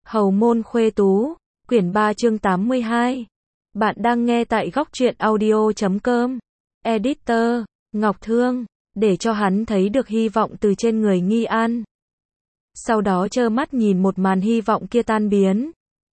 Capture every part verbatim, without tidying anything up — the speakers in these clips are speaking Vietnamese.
Hầu môn khuê tú, quyển ba chương tám mươi hai. Bạn đang nghe tại góc truyện audio chấm com. Editor, Ngọc Thương, để cho hắn thấy được hy vọng từ trên người Nghi An. Sau đó trơ mắt nhìn một màn hy vọng kia tan biến.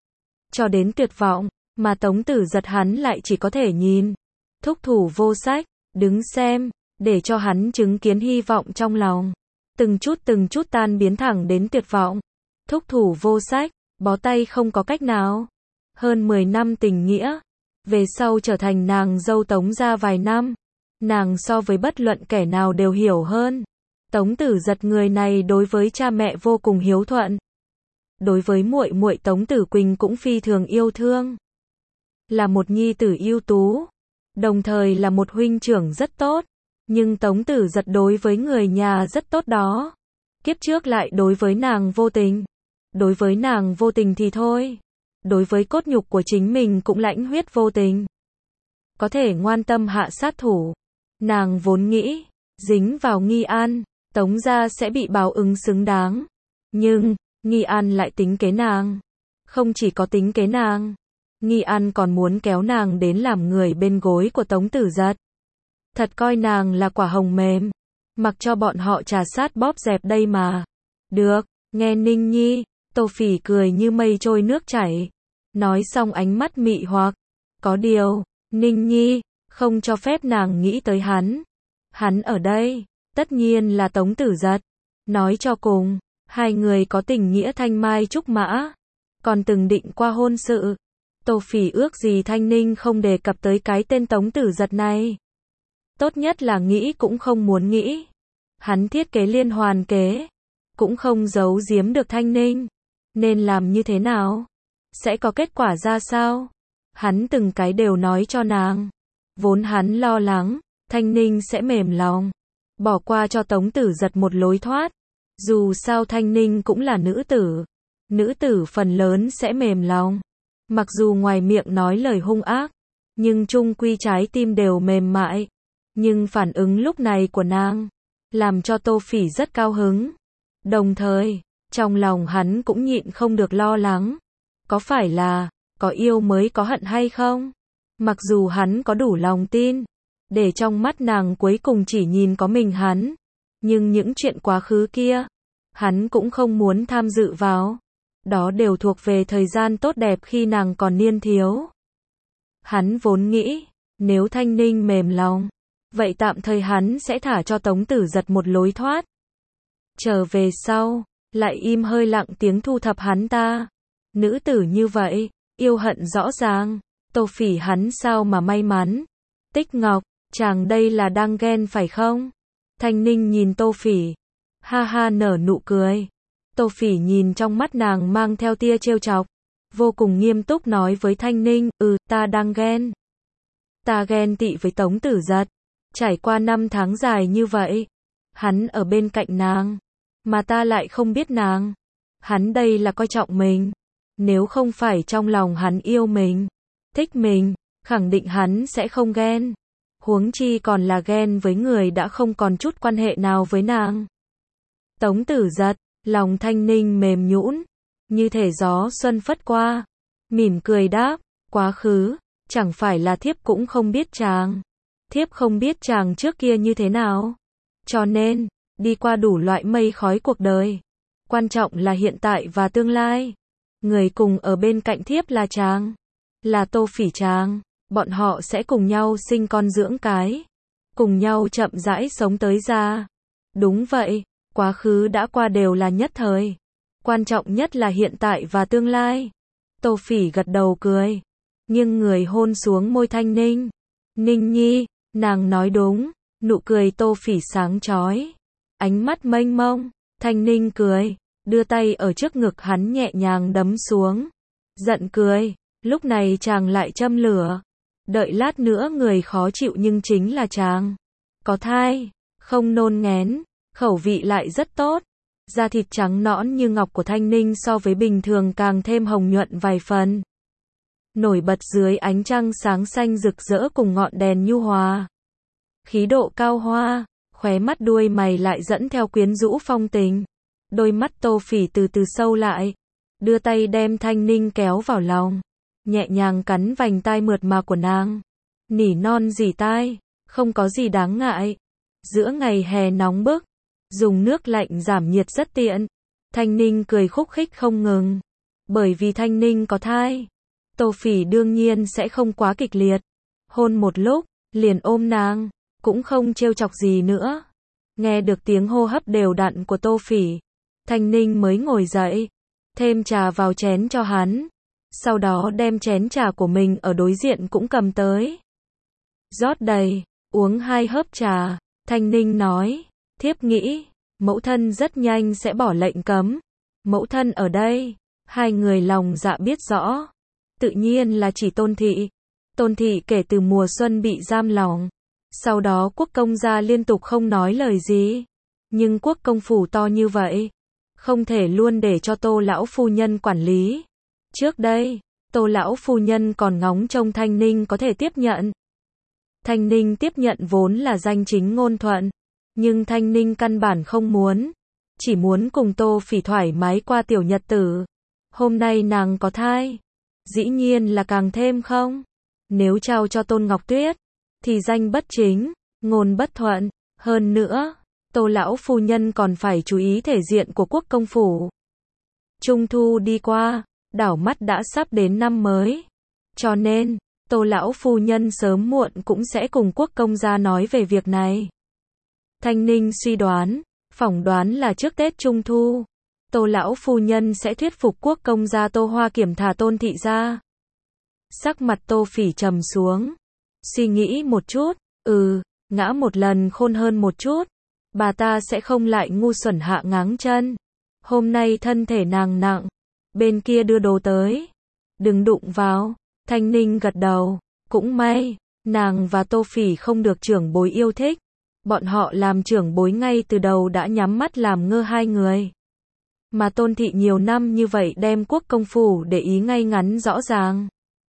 Cho đến tuyệt vọng, mà Tống Tử Giật hắn lại chỉ có thể nhìn. Thúc thủ vô sách, đứng xem, để cho hắn chứng kiến hy vọng trong lòng. Từng chút từng chút tan biến thẳng đến tuyệt vọng. Thúc thủ vô sách, bó tay không có cách nào. Hơn mười năm tình nghĩa, về sau trở thành nàng dâu Tống gia vài năm. Nàng so với bất luận kẻ nào đều hiểu hơn. Tống Tử Giật người này đối với cha mẹ vô cùng hiếu thuận. Đối với muội muội Tống Tử Quỳnh cũng phi thường yêu thương. Là một nhi tử ưu tú, đồng thời là một huynh trưởng rất tốt. Nhưng Tống Tử Giật đối với người nhà rất tốt đó. Kiếp trước lại đối với nàng vô tình. Đối với nàng vô tình thì thôi. Đối với cốt nhục của chính mình cũng lãnh huyết vô tình. Có thể ngoan tâm hạ sát thủ. Nàng vốn nghĩ, dính vào Nghi An, Tống gia sẽ bị báo ứng xứng đáng. Nhưng, Nghi An lại tính kế nàng. Không chỉ có tính kế nàng, Nghi An còn muốn kéo nàng đến làm người bên gối của Tống Tử Giật. Thật coi nàng là quả hồng mềm, mặc cho bọn họ trà sát bóp dẹp đây mà. Được, nghe Ninh Nhi, Tô Phỉ cười như mây trôi nước chảy. Nói xong ánh mắt mị hoặc. Có điều, Ninh Nhi, không cho phép nàng nghĩ tới hắn. Hắn ở đây, tất nhiên là Tống Tử Giật. Nói cho cùng, hai người có tình nghĩa thanh mai trúc mã. Còn từng định qua hôn sự. Tô Phỉ ước gì Thanh Ninh không đề cập tới cái tên Tống Tử Giật này. Tốt nhất là nghĩ cũng không muốn nghĩ. Hắn thiết kế liên hoàn kế, cũng không giấu giếm được Thanh Ninh. Nên làm như thế nào? Sẽ có kết quả ra sao? Hắn từng cái đều nói cho nàng. Vốn hắn lo lắng, Thanh Ninh sẽ mềm lòng, bỏ qua cho Tống Tử Giật một lối thoát. Dù sao Thanh Ninh cũng là nữ tử. Nữ tử phần lớn sẽ mềm lòng. Mặc dù ngoài miệng nói lời hung ác, nhưng chung quy trái tim đều mềm mại. Nhưng phản ứng lúc này của nàng, làm cho Tô Phỉ rất cao hứng. Đồng thời, trong lòng hắn cũng nhịn không được lo lắng. Có phải là, có yêu mới có hận hay không? Mặc dù hắn có đủ lòng tin, để trong mắt nàng cuối cùng chỉ nhìn có mình hắn. Nhưng những chuyện quá khứ kia, hắn cũng không muốn tham dự vào. Đó đều thuộc về thời gian tốt đẹp khi nàng còn niên thiếu. Hắn vốn nghĩ, nếu Thanh Ninh mềm lòng, vậy tạm thời hắn sẽ thả cho Tống Tử Giật một lối thoát. Trở về sau, lại im hơi lặng tiếng thu thập hắn ta. Nữ tử như vậy, yêu hận rõ ràng. Tô Phỉ hắn sao mà may mắn. Tích Ngọc, chàng đây là đang ghen phải không? Thanh Ninh nhìn Tô Phỉ, ha ha nở nụ cười. Tô Phỉ nhìn trong mắt nàng mang theo tia trêu chọc, vô cùng nghiêm túc nói với Thanh Ninh, ừ, ta đang ghen. Ta ghen tị với Tống Tử Giật. Trải qua năm tháng dài như vậy, hắn ở bên cạnh nàng, mà ta lại không biết nàng. Hắn đây là coi trọng mình. Nếu không phải trong lòng hắn yêu mình, thích mình, khẳng định hắn sẽ không ghen. Huống chi còn là ghen với người đã không còn chút quan hệ nào với nàng. Tống Tử Giật, lòng Thanh Ninh mềm nhũn, như thể gió xuân phất qua. Mỉm cười đáp, quá khứ, chẳng phải là thiếp cũng không biết chàng. Thiếp không biết chàng trước kia như thế nào. Cho nên, đi qua đủ loại mây khói cuộc đời. Quan trọng là hiện tại và tương lai. Người cùng ở bên cạnh thiếp là chàng. Là Tô Phỉ chàng. Bọn họ sẽ cùng nhau sinh con dưỡng cái. Cùng nhau chậm rãi sống tới già. Đúng vậy, quá khứ đã qua đều là nhất thời. Quan trọng nhất là hiện tại và tương lai. Tô Phỉ gật đầu cười, nghiêng người hôn xuống môi Thanh Ninh. Ninh Nhi, nàng nói đúng. Nụ cười Tô Phỉ sáng chói, ánh mắt mênh mông. Thanh Ninh cười, đưa tay ở trước ngực hắn nhẹ nhàng đấm xuống. Giận cười, lúc này chàng lại châm lửa. Đợi lát nữa người khó chịu nhưng chính là chàng. Có thai, không nôn nghén, khẩu vị lại rất tốt. Da thịt trắng nõn như ngọc của Thanh Ninh so với bình thường càng thêm hồng nhuận vài phần. Nổi bật dưới ánh trăng sáng xanh rực rỡ cùng ngọn đèn nhu hòa. Khí độ cao hoa, khóe mắt đuôi mày lại dẫn theo quyến rũ phong tình. Đôi mắt Tô Phỉ từ từ sâu lại. đưa tay đem Thanh Ninh kéo vào lòng, nhẹ nhàng cắn vành tai mượt mà của nàng, nỉ non rỉ tai, không có gì đáng ngại. Giữa ngày hè nóng bức, dùng nước lạnh giảm nhiệt rất tiện. Thanh Ninh cười khúc khích không ngừng, bởi vì Thanh Ninh có thai. Tô Phỉ đương nhiên sẽ không quá kịch liệt, hôn một lúc, liền ôm nàng, cũng không trêu chọc gì nữa. Nghe được tiếng hô hấp đều đặn của Tô Phỉ, Thanh Ninh mới ngồi dậy, thêm trà vào chén cho hắn, sau đó đem chén trà của mình ở đối diện cũng cầm tới. Rót đầy, uống hai hớp trà, Thanh Ninh nói, thiếp nghĩ, mẫu thân rất nhanh sẽ bỏ lệnh cấm. Mẫu thân ở đây, hai người lòng dạ biết rõ, tự nhiên là chỉ Tôn Thị. Tôn Thị kể từ mùa xuân bị giam lỏng, sau đó Quốc công gia liên tục không nói lời gì, nhưng Quốc công phủ to như vậy, không thể luôn để cho Tô lão phu nhân quản lý. Trước đây, Tô lão phu nhân còn ngóng trông Thanh Ninh có thể tiếp nhận. Thanh Ninh tiếp nhận vốn là danh chính ngôn thuận, nhưng Thanh Ninh căn bản không muốn, chỉ muốn cùng Tô Phỉ thoải mái qua tiểu nhật tử. Hôm nay nàng có thai, dĩ nhiên là càng thêm không. Nếu trao cho Tôn Ngọc Tuyết, thì danh bất chính, ngôn bất thuận. Hơn nữa, Tô lão phu nhân còn phải chú ý thể diện của Quốc công phủ. Trung thu đi qua, đảo mắt đã sắp đến năm mới. Cho nên, Tô lão phu nhân sớm muộn cũng sẽ cùng Quốc công gia nói về việc này. Thanh Ninh suy đoán, phỏng đoán là trước Tết Trung thu, Tô lão phu nhân sẽ thuyết phục Quốc công gia Tô Hoa Kiểm thả Tôn Thị ra. Sắc mặt Tô Phỉ trầm xuống, suy nghĩ một chút, ừ, ngã một lần khôn hơn một chút, bà ta sẽ không lại ngu xuẩn hạ ngáng chân. Hôm nay thân thể nàng nặng, bên kia đưa đồ tới, đừng đụng vào. Thanh Ninh gật đầu, cũng may, nàng và Tô Phỉ không được trưởng bối yêu thích, bọn họ làm trưởng bối ngay từ đầu đã nhắm mắt làm ngơ hai người. Mà Tôn Thị nhiều năm như vậy đem Quốc công phủ để ý ngay ngắn rõ ràng.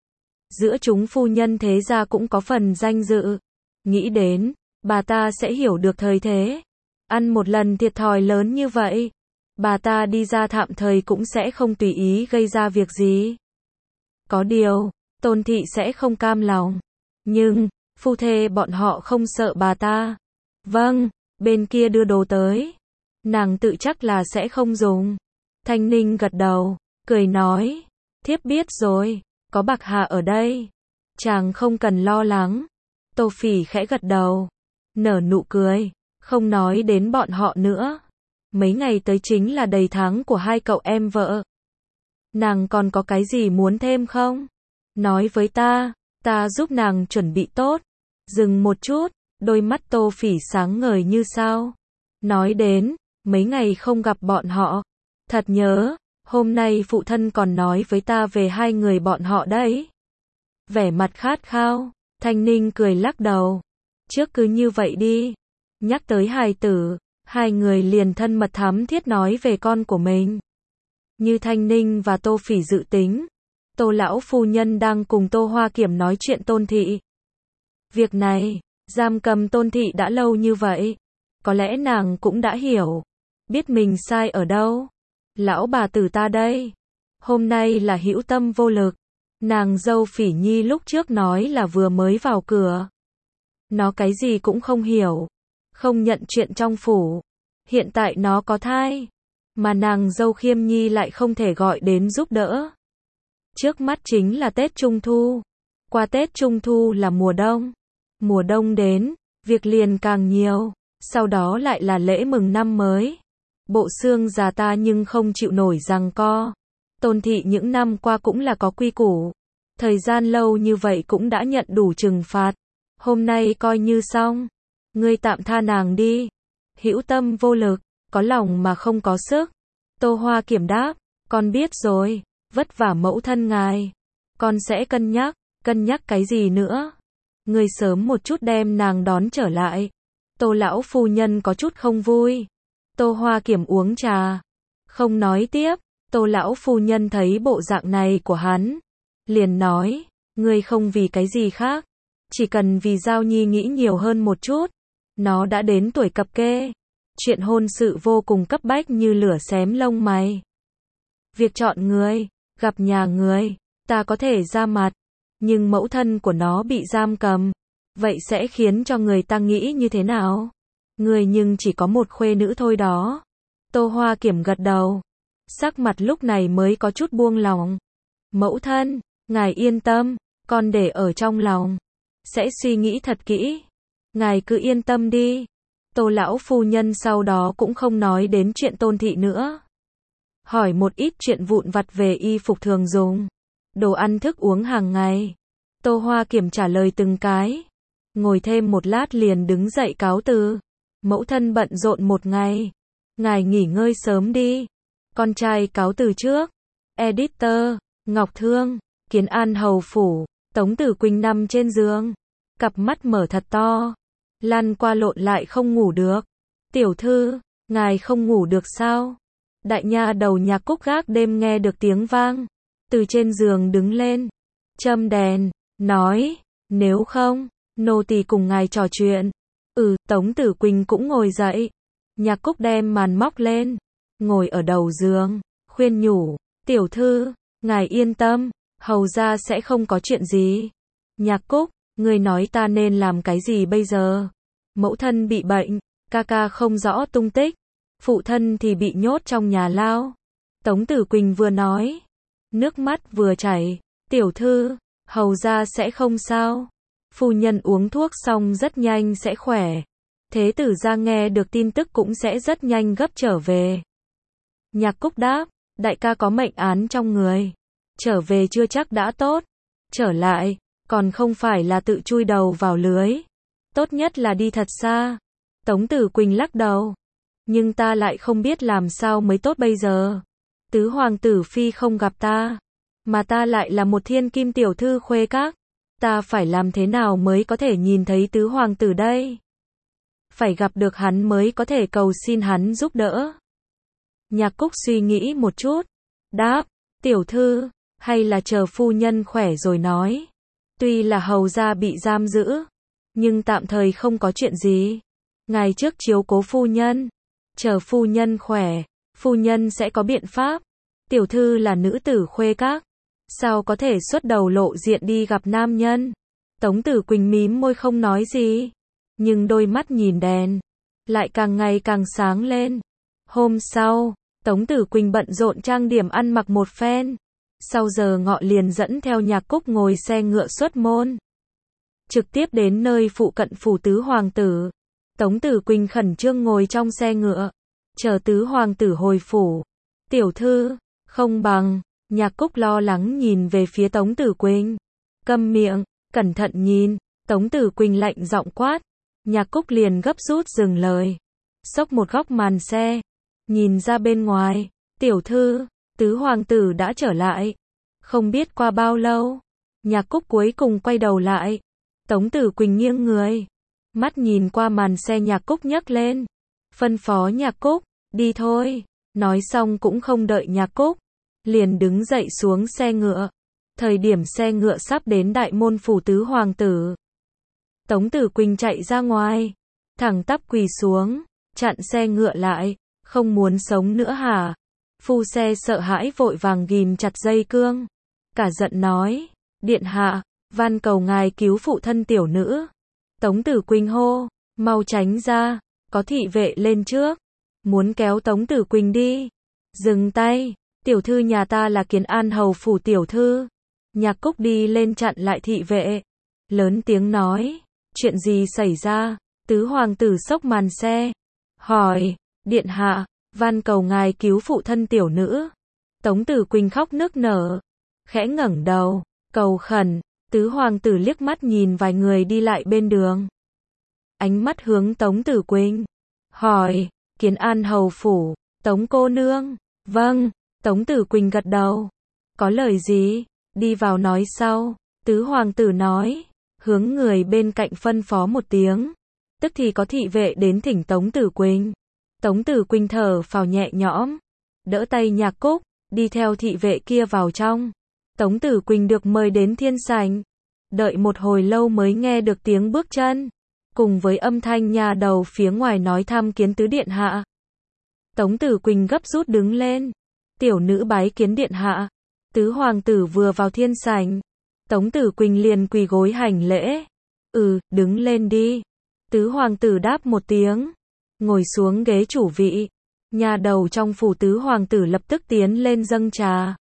Giữa chúng phu nhân thế gia cũng có phần danh dự, nghĩ đến, bà ta sẽ hiểu được thời thế. Ăn một lần thiệt thòi lớn như vậy, bà ta đi ra tạm thời cũng sẽ không tùy ý gây ra việc gì. Có điều, Tôn Thị sẽ không cam lòng, nhưng, phu thê bọn họ không sợ bà ta. Vâng, bên kia đưa đồ tới, nàng tự chắc là sẽ không dùng. Thanh Ninh gật đầu, cười nói, thiếp biết rồi, có bạc hà ở đây, chàng không cần lo lắng. Tô Phỉ khẽ gật đầu, nở nụ cười, không nói đến bọn họ nữa. Mấy ngày tới chính là đầy tháng của hai cậu em vợ. Nàng còn có cái gì muốn thêm không? Nói với ta, ta giúp nàng chuẩn bị tốt. Dừng một chút, đôi mắt Tô Phỉ sáng ngời như sao. Nói đến, mấy ngày không gặp bọn họ, thật nhớ, hôm nay phụ thân còn nói với ta về hai người bọn họ đấy. Vẻ mặt khát khao, Thanh Ninh cười lắc đầu. Trước cứ như vậy đi. Nhắc tới hài tử, hai người liền thân mật thắm thiết nói về con của mình. Như Thanh Ninh và Tô Phỉ dự tính, Tô lão phu nhân đang cùng Tô Hoa Kiểm nói chuyện Tôn Thị. Việc này, giam cầm Tôn Thị đã lâu như vậy, có lẽ nàng cũng đã hiểu, biết mình sai ở đâu. Lão bà tử ta đây, hôm nay là hữu tâm vô lực. Nàng dâu Phỉ Nhi lúc trước nói là vừa mới vào cửa, nó cái gì cũng không hiểu, không nhận chuyện trong phủ. Hiện tại nó có thai, mà nàng dâu Khiêm Nhi lại không thể gọi đến giúp đỡ. Trước mắt chính là Tết Trung thu, qua Tết Trung thu là mùa đông. Mùa đông đến, việc liền càng nhiều, sau đó lại là lễ mừng năm mới. Bộ xương già ta nhưng không chịu nổi giằng co. Tôn Thị những năm qua cũng là có quy củ, thời gian lâu như vậy cũng đã nhận đủ trừng phạt. Hôm nay coi như xong, ngươi tạm tha nàng đi. Hữu tâm vô lực, có lòng mà không có sức. Tô Hoa Kiểm đáp, con biết rồi, vất vả mẫu thân ngài, con sẽ cân nhắc. Cân nhắc cái gì nữa? Ngươi sớm một chút đem nàng đón trở lại. Tô lão phu nhân có chút không vui. Tô Hoa Kiểm uống trà, không nói tiếp. Tô lão phu nhân thấy bộ dạng này của hắn, liền nói, ngươi không vì cái gì khác, chỉ cần vì Giao Nhi nghĩ nhiều hơn một chút. Nó đã đến tuổi cập kê, chuyện hôn sự vô cùng cấp bách như lửa xém lông mày. Việc chọn người, gặp nhà người, ta có thể ra mặt, nhưng mẫu thân của nó bị giam cầm, vậy sẽ khiến cho người ta nghĩ như thế nào? Người nhưng chỉ có một khuê nữ thôi đó. Tô Hoa Kiểm gật đầu, sắc mặt lúc này mới có chút buông lòng. Mẫu thân, ngài yên tâm, con để ở trong lòng, sẽ suy nghĩ thật kỹ. Ngài cứ yên tâm đi. Tô lão phu nhân sau đó cũng không nói đến chuyện Tôn thị nữa. Hỏi một ít chuyện vụn vặt về y phục thường dùng, đồ ăn thức uống hàng ngày. Tô Hoa Kiểm trả lời từng cái. Ngồi thêm một lát liền đứng dậy cáo từ. Mẫu thân bận rộn một ngày, ngài nghỉ ngơi sớm đi. Con trai cáo từ trước. Editor, Ngọc Thương, Kiến An hầu phủ. Tống Tử Quỳnh nằm trên giường, cặp mắt mở thật to, lăn qua lộn lại không ngủ được. Tiểu thư, ngài không ngủ được sao? Đại nha đầu Nhạc Cúc gác đêm nghe được tiếng vang, từ trên giường đứng lên, châm đèn, nói, nếu không, nô tỳ cùng ngài trò chuyện. Ừ, Tống Tử Quỳnh cũng ngồi dậy. Nhạc Cúc đem màn móc lên, ngồi ở đầu giường, khuyên nhủ, tiểu thư, ngài yên tâm, hầu ra sẽ không có chuyện gì. Nhạc Cúc, ngươi nói ta nên làm cái gì bây giờ? Mẫu thân bị bệnh, ca ca không rõ tung tích, phụ thân thì bị nhốt trong nhà lao. Tống Tử Quỳnh vừa nói, nước mắt vừa chảy, tiểu thư, hầu ra sẽ không sao. Phu nhân uống thuốc xong rất nhanh sẽ khỏe. Thế tử gia nghe được tin tức cũng sẽ rất nhanh gấp trở về. Nhạc Cúc đáp, đại ca có mệnh án trong người, trở về chưa chắc đã tốt, trở lại, còn không phải là tự chui đầu vào lưới. Tốt nhất là đi thật xa. Tống Tử Quỳnh lắc đầu, nhưng ta lại không biết làm sao mới tốt bây giờ. Tứ hoàng tử phi không gặp ta, mà ta lại là một thiên kim tiểu thư khuê các. Ta phải làm thế nào mới có thể nhìn thấy tứ hoàng tử đây? Phải gặp được hắn mới có thể cầu xin hắn giúp đỡ. Nhạc Cúc suy nghĩ một chút, đáp, tiểu thư, hay là chờ phu nhân khỏe rồi nói. Tuy là hầu gia bị giam giữ, nhưng tạm thời không có chuyện gì. Ngài trước chiếu cố phu nhân, chờ phu nhân khỏe, phu nhân sẽ có biện pháp. Tiểu thư là nữ tử khuê các, sao có thể xuất đầu lộ diện đi gặp nam nhân? Tống Tử Quỳnh mím môi không nói gì, nhưng đôi mắt nhìn đèn lại càng ngày càng sáng lên. Hôm sau, Tống Tử Quỳnh bận rộn trang điểm ăn mặc một phen, sau giờ ngọ liền dẫn theo Nhạc Cúc ngồi xe ngựa xuất môn, trực tiếp đến nơi phụ cận phủ tứ hoàng tử. Tống Tử Quỳnh khẩn trương ngồi trong xe ngựa, chờ tứ hoàng tử hồi phủ. Tiểu thư, không bằng. Nhạc Cúc lo lắng nhìn về phía Tống Tử Quỳnh. Câm miệng, cẩn thận nhìn. Tống Tử Quỳnh lạnh giọng quát. Nhạc Cúc liền gấp rút dừng lời, xốc một góc màn xe, nhìn ra bên ngoài. Tiểu thư, tứ hoàng tử đã trở lại. Không biết qua bao lâu, Nhạc Cúc cuối cùng quay đầu lại. Tống Tử Quỳnh nghiêng người, mắt nhìn qua màn xe. Nhạc Cúc nhấc lên, phân phó Nhạc Cúc, đi thôi. Nói xong cũng không đợi Nhạc Cúc, liền đứng dậy xuống xe ngựa. Thời điểm xe ngựa sắp đến đại môn phủ tứ hoàng tử, Tống Tử Quỳnh chạy ra ngoài, thẳng tắp quỳ xuống, chặn xe ngựa lại. Không muốn sống nữa hả? Phu xe sợ hãi vội vàng ghìm chặt dây cương, cả giận nói, điện hạ, van cầu ngài cứu phụ thân tiểu nữ. Tống Tử Quỳnh hô, mau tránh ra, có thị vệ lên trước, muốn kéo Tống Tử Quỳnh đi. Dừng tay, tiểu thư nhà ta là Kiến An hầu phủ tiểu thư. Nhạc Cúc đi lên chặn lại thị vệ, lớn tiếng nói, chuyện gì xảy ra? Tứ hoàng tử xốc màn xe, hỏi, điện hạ, van cầu ngài cứu phụ thân tiểu nữ. Tống Tử Quỳnh khóc nức nở, khẽ ngẩng đầu, cầu khẩn. Tứ hoàng tử liếc mắt nhìn vài người đi lại bên đường, ánh mắt hướng Tống Tử Quỳnh, hỏi, Kiến An hầu phủ, Tống cô nương. Vâng. Tống Tử Quỳnh gật đầu. Có lời gì? Đi vào nói sau. Tứ hoàng tử nói, hướng người bên cạnh phân phó một tiếng, tức thì có thị vệ đến thỉnh Tống Tử Quỳnh. Tống Tử Quỳnh thở phào nhẹ nhõm, đỡ tay Nhạc Cúc, đi theo thị vệ kia vào trong. Tống Tử Quỳnh được mời đến thiên sảnh, đợi một hồi lâu mới nghe được tiếng bước chân, cùng với âm thanh nhà đầu phía ngoài nói thăm kiến tứ điện hạ. Tống Tử Quỳnh gấp rút đứng lên, Tiểu nữ bái kiến điện hạ. Tứ hoàng tử vừa vào thiên sảnh, Tống Tử Quỳnh liền quỳ gối hành lễ. Ừ, đứng lên đi. Tứ hoàng tử đáp một tiếng, ngồi xuống ghế chủ vị. Nhà đầu trong phủ tứ hoàng tử lập tức tiến lên dâng trà.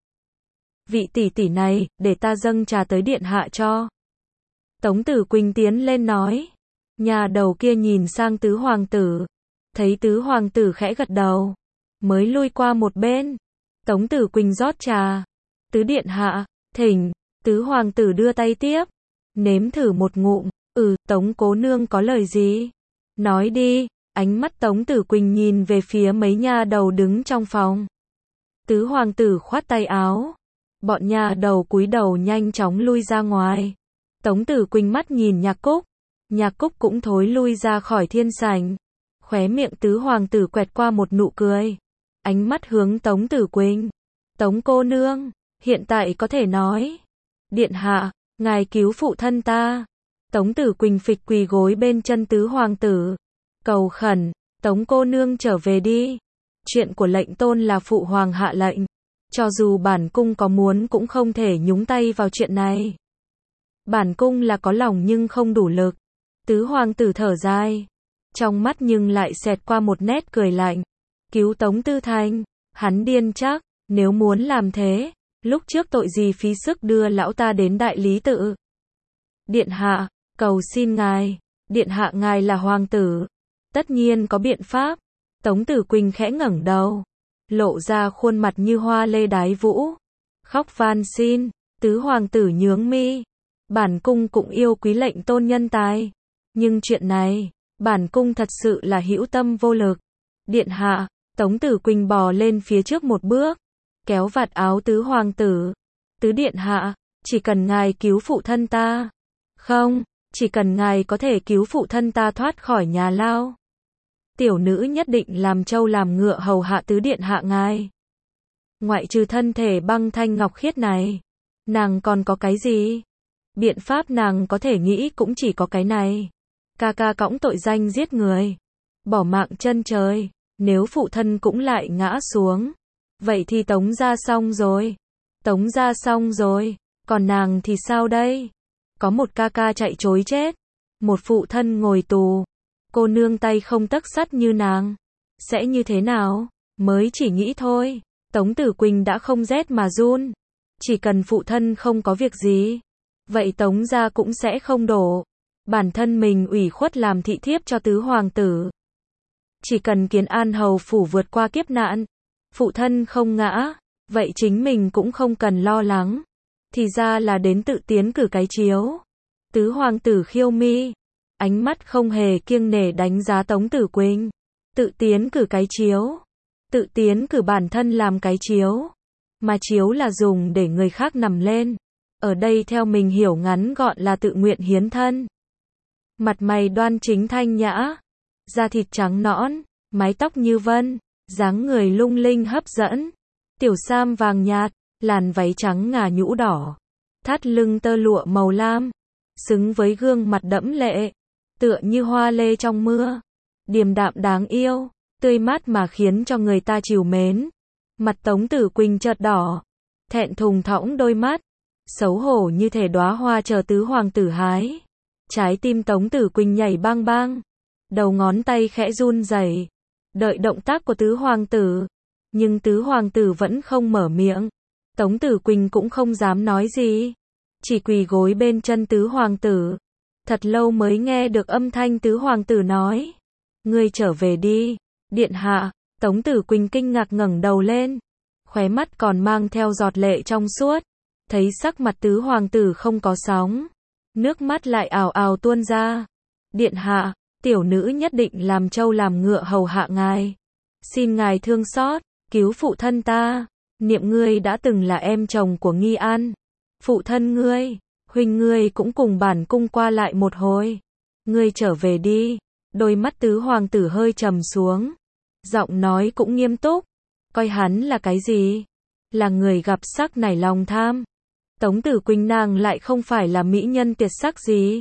Vị tỷ tỷ này, để ta dâng trà tới điện hạ cho. Tống Tử Quỳnh tiến lên nói. Nhà đầu kia nhìn sang tứ hoàng tử, thấy tứ hoàng tử khẽ gật đầu, mới lui qua một bên. Tống Tử Quỳnh rót trà. Tứ điện hạ, thỉnh. Tứ hoàng tử đưa tay tiếp, nếm thử một ngụm. Ừ, Tống cố nương có lời gì? Nói đi. Ánh mắt Tống Tử Quỳnh nhìn về phía mấy nha đầu đứng trong phòng. Tứ hoàng tử khoát tay áo. Bọn nha đầu cúi đầu nhanh chóng lui ra ngoài. Tống Tử Quỳnh mắt nhìn Nhạc Cúc. Nhạc Cúc cũng thối lui ra khỏi thiên sảnh. Khóe miệng tứ hoàng tử quẹt qua một nụ cười. Ánh mắt hướng Tống Tử Quỳnh. Tống cô nương, hiện tại có thể nói. Điện hạ, ngài cứu phụ thân ta. Tống Tử Quỳnh phịch quỳ gối bên chân tứ hoàng tử. Cầu khẩn, Tống cô nương trở về đi. Chuyện của lệnh tôn là phụ hoàng hạ lệnh. Cho dù bản cung có muốn cũng không thể nhúng tay vào chuyện này. Bản cung là có lòng nhưng không đủ lực. Tứ hoàng tử thở dài. Trong mắt nhưng lại xẹt qua một nét cười lạnh. Cứu Tống Tư Thành, hắn điên chắc. Nếu muốn làm thế, lúc trước tội gì phí sức đưa lão ta đến đại lý tự. Điện hạ, cầu xin ngài. Điện hạ ngài là hoàng tử, tất nhiên có biện pháp. Tống Tử Quỳnh khẽ ngẩng đầu, lộ ra khuôn mặt như hoa lê đái vũ, khóc van xin. Tứ hoàng tử nhướng mi. Bản cung cũng yêu quý lệnh tôn nhân tài, nhưng chuyện này, bản cung thật sự là hữu tâm vô lực. Điện hạ. Tống Tử Quỳnh bò lên phía trước một bước, kéo vạt áo tứ hoàng tử. Tứ điện hạ, chỉ cần ngài cứu phụ thân ta. Không, chỉ cần ngài có thể cứu phụ thân ta thoát khỏi nhà lao. Tiểu nữ nhất định làm trâu làm ngựa hầu hạ tứ điện hạ ngài. Ngoại trừ thân thể băng thanh ngọc khiết này, nàng còn có cái gì? Biện pháp nàng có thể nghĩ cũng chỉ có cái này. Ca ca cõng tội danh giết người, bỏ mạng chân trời. Nếu phụ thân cũng lại ngã xuống, vậy thì Tống gia xong rồi. Tống gia xong rồi, còn nàng thì sao đây? Có một ca ca chạy trối chết, một phụ thân ngồi tù. Cô nương tay không tấc sắt như nàng, sẽ như thế nào? Mới chỉ nghĩ thôi, Tống Tử Quỳnh đã không rét mà run. Chỉ cần phụ thân không có việc gì, vậy Tống gia cũng sẽ không đổ. Bản thân mình ủy khuất làm thị thiếp cho tứ hoàng tử. Chỉ cần Kiến An hầu phủ vượt qua kiếp nạn, phụ thân không ngã, vậy chính mình cũng không cần lo lắng. Thì ra là đến tự tiến cử cái chiếu. Tứ hoàng tử khiêu mi, ánh mắt không hề kiêng nể đánh giá Tống Tử Quỳnh. Tự tiến cử cái chiếu, tự tiến cử bản thân làm cái chiếu, mà chiếu là dùng để người khác nằm lên. Ở đây theo mình hiểu ngắn gọn là tự nguyện hiến thân. Mặt mày đoan chính thanh nhã, da thịt trắng nõn, mái tóc như vân, dáng người lung linh hấp dẫn. Tiểu sam vàng nhạt, làn váy trắng ngà nhũ đỏ, thắt lưng tơ lụa màu lam, xứng với gương mặt đẫm lệ, tựa như hoa lê trong mưa, điềm đạm đáng yêu, tươi mát mà khiến cho người ta trìu mến. Mặt Tống Tử Quỳnh chợt đỏ, thẹn thùng thõng đôi mắt, xấu hổ như thể đóa hoa chờ tứ hoàng tử hái. Trái tim Tống Tử Quỳnh nhảy bang bang, đầu ngón tay khẽ run rẩy, đợi động tác của tứ hoàng tử, nhưng tứ hoàng tử vẫn không mở miệng. Tống Tử Quỳnh cũng không dám nói gì, chỉ quỳ gối bên chân tứ hoàng tử. Thật lâu mới nghe được âm thanh tứ hoàng tử nói: "Ngươi trở về đi, điện hạ." Tống Tử Quỳnh kinh ngạc ngẩng đầu lên, khóe mắt còn mang theo giọt lệ trong suốt, thấy sắc mặt tứ hoàng tử không có sóng, nước mắt lại ào ào tuôn ra. "Điện hạ, tiểu nữ nhất định làm trâu làm ngựa hầu hạ ngài. Xin ngài thương xót, cứu phụ thân ta. Niệm ngươi đã từng là em chồng của Nghi An. Phụ thân ngươi, huynh ngươi cũng cùng bản cung qua lại một hồi. Ngươi trở về đi." Đôi mắt tứ hoàng tử hơi trầm xuống, giọng nói cũng nghiêm túc. Coi hắn là cái gì? Là người gặp sắc nảy lòng tham. Tống Tử Quỳnh nàng lại không phải là mỹ nhân tuyệt sắc gì.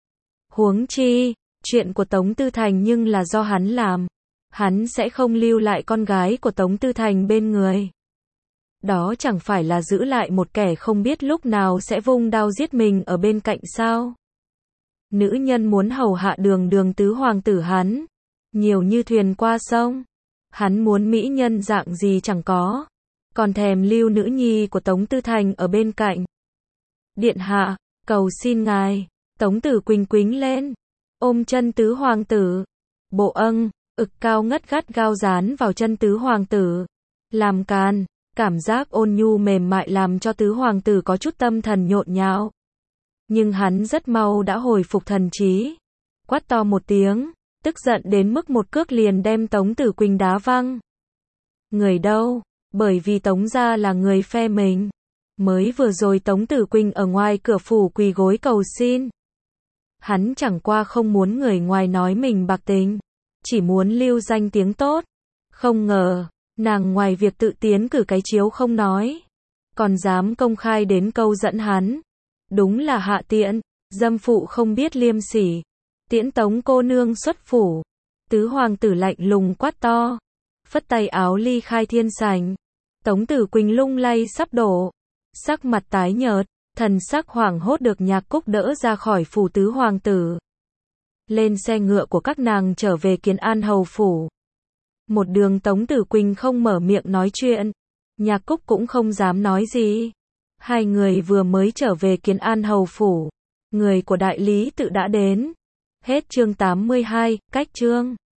Huống chi, chuyện của Tống Tư Thành nhưng là do hắn làm. Hắn sẽ không lưu lại con gái của Tống Tư Thành bên người. Đó chẳng phải là giữ lại một kẻ không biết lúc nào sẽ vung đao giết mình ở bên cạnh sao? Nữ nhân muốn hầu hạ đường đường tứ hoàng tử hắn, nhiều như thuyền qua sông. Hắn muốn mỹ nhân dạng gì chẳng có, còn thèm lưu nữ nhi của Tống Tư Thành ở bên cạnh. Điện hạ, cầu xin ngài. Tống Tử Quỳnh quýnh lên, ôm chân tứ hoàng tử. Bộ âng, ực cao ngất gắt gao dán vào chân tứ hoàng tử. Làm càn, cảm giác ôn nhu mềm mại làm cho tứ hoàng tử có chút tâm thần nhộn nhạo. Nhưng hắn rất mau đã hồi phục thần trí. Quát to một tiếng, tức giận đến mức một cước liền đem Tống Tử Quỳnh đá văng. Người đâu? Bởi vì Tống gia là người phe mình. Mới vừa rồi Tống Tử Quỳnh ở ngoài cửa phủ quỳ gối cầu xin. Hắn chẳng qua không muốn người ngoài nói mình bạc tình, chỉ muốn lưu danh tiếng tốt. Không ngờ, nàng ngoài việc tự tiến cử cái chiếu không nói, còn dám công khai đến câu dẫn hắn. Đúng là hạ tiện, dâm phụ không biết liêm sỉ. Tiễn Tống cô nương xuất phủ. Tứ hoàng tử lạnh lùng quát to, phất tay áo ly khai thiên sảnh. Tống Tử Quỳnh lung lay sắp đổ, sắc mặt tái nhợt, thần sắc hoảng hốt được Nhạc Cúc đỡ ra khỏi phủ tứ hoàng tử. Lên xe ngựa của các nàng trở về Kiến An hầu phủ. Một đường Tống Tử Quỳnh không mở miệng nói chuyện, Nhạc Cúc cũng không dám nói gì. Hai người vừa mới trở về Kiến An hầu phủ, người của đại lý tự đã đến. Hết chương tám mươi hai, cách chương.